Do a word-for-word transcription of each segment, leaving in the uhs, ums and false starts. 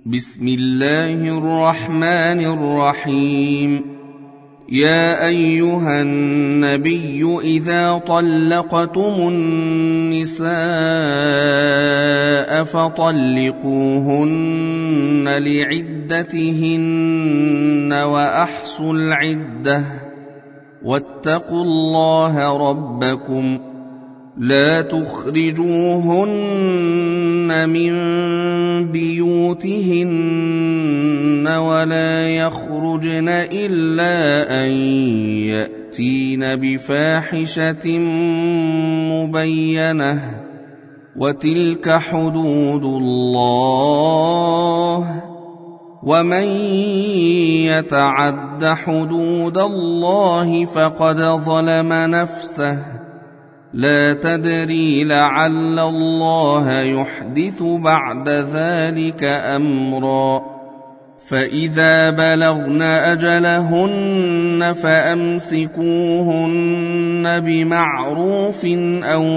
بسم الله الرحمن الرحيم. يا أيها النبي إذا طلقتم النساء فطلقوهن لعدتهن وأحصوا العدة واتقوا الله ربكم لا تخرجوهن من بيوتهن ولا يخرجن إلا أن يأتين بفاحشة مبينة وتلك حدود الله ومن يتعد حدود الله فقد ظلم نفسه لا تدري لعل الله يحدث بعد ذلك أمرا. فإذا بلغن أجلهن فأمسكوهن بمعروف أو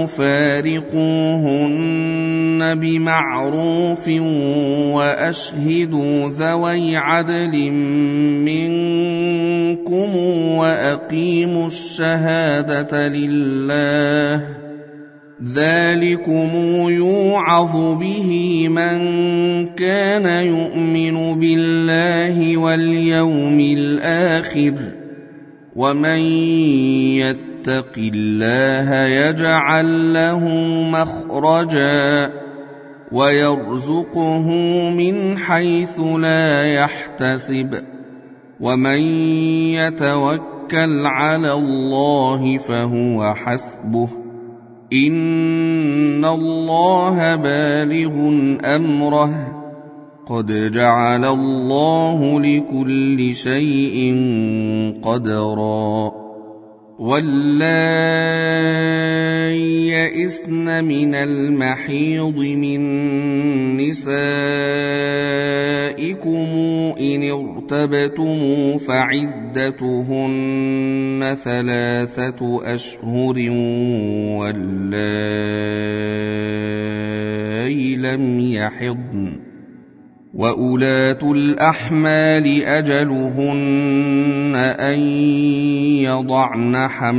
فارقوهن بمعروف وأشهدوا ذوي عدل منكم وأقيموا الشهادة لله ذلكم يوعظ به من كان يؤمن بالله واليوم الآخر ومن يتق الله يجعل له مخرجا ويرزقه من حيث لا يحتسب ومن يتوكل على الله فهو حسبه إن الله بالغ أمره قد جعل الله لكل شيء قدرا. واللائي يئسن من المحيض من نسائكم إن ارتبتم فعدتهن ثلاثة أشهر واللائي لم يحضن وأولاة الأحمال أجلهن أن يضعن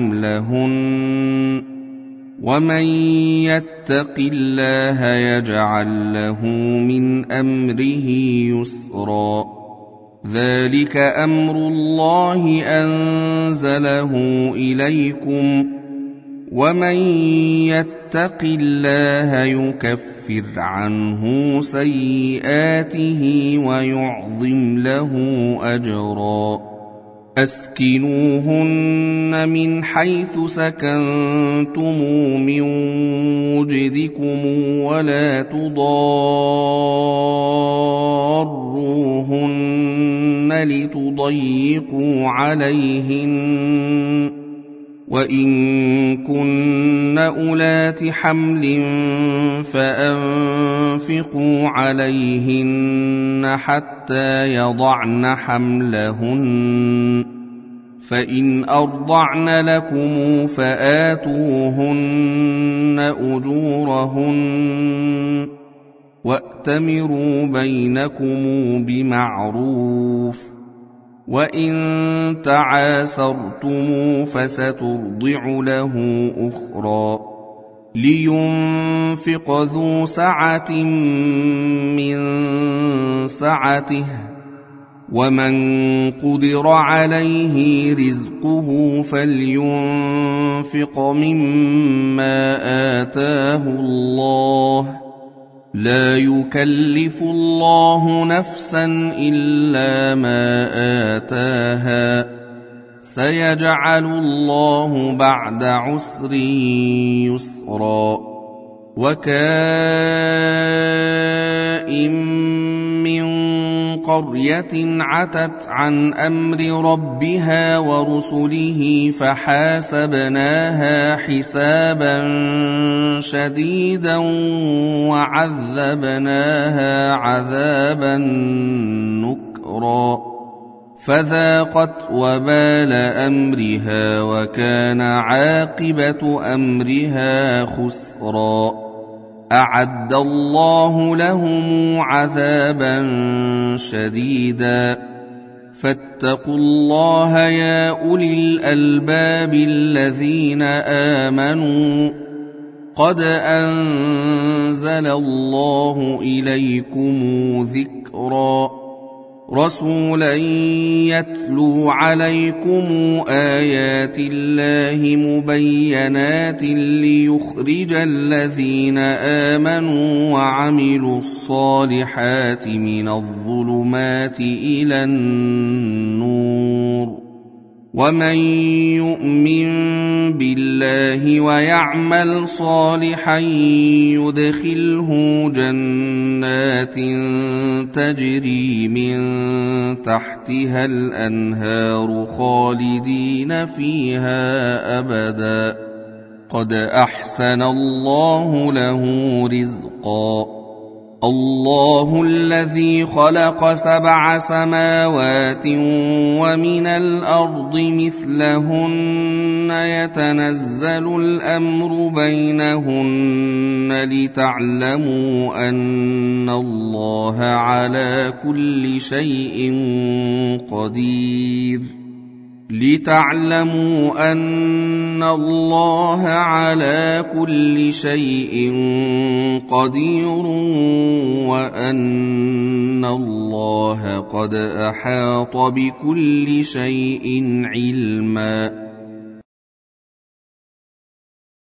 حملهن ومن يتق الله يجعل له من أمره يسرا. ذلك أمر الله أنزله إليكم ومن يتق الله يكفر عنه سيئاته ويعظم له أجرا. أسكنوهن من حيث سكنتم من وجدكم ولا تضاروهن لتضيقوا عليهن وإن كن أولات حمل فأنفقوا عليهن حتى يضعن حملهن فإن أرضعن لكم فآتوهن أجورهن وأتمروا بينكم بمعروف وإن تعاسرتم فسترضع له أخرى. لينفق ذو سعة من سعته ومن قدر عليه رزقه فلينفق مما آتاه الله لا يكلف الله نفسا إلا ما آتاها سيجعل الله بعد عسر يسرا. وكائن من قرية عتت عن أمر ربها ورسله فحاسبناها حسابا شديدا وعذبناها عذابا نكرا فذاقت وبال أمرها وكان عاقبة أمرها خسرا. أعد الله لهم عذابا شديدا فاتقوا الله يا أولي الألباب الذين آمنوا قد أنزل الله إليكم ذكرا رسولا يتلو عليكم آيات الله مبينات ليخرج الذين آمنوا وعملوا الصالحات من الظلمات إلى النور ومن يؤمن بالله ويعمل صالحا يدخله جنات تجري من تحتها الأنهار خالدين فيها أبدا قد أحسن الله له رزقا الله الذي خلق سبع سماوات ومن الأرض مثلهن يتنزل الأمر بينهن لتعلموا أن الله على كل شيء قدير لتعلموا أن الله على كل شيء قدير وأن الله قد أحاط بكل شيء علما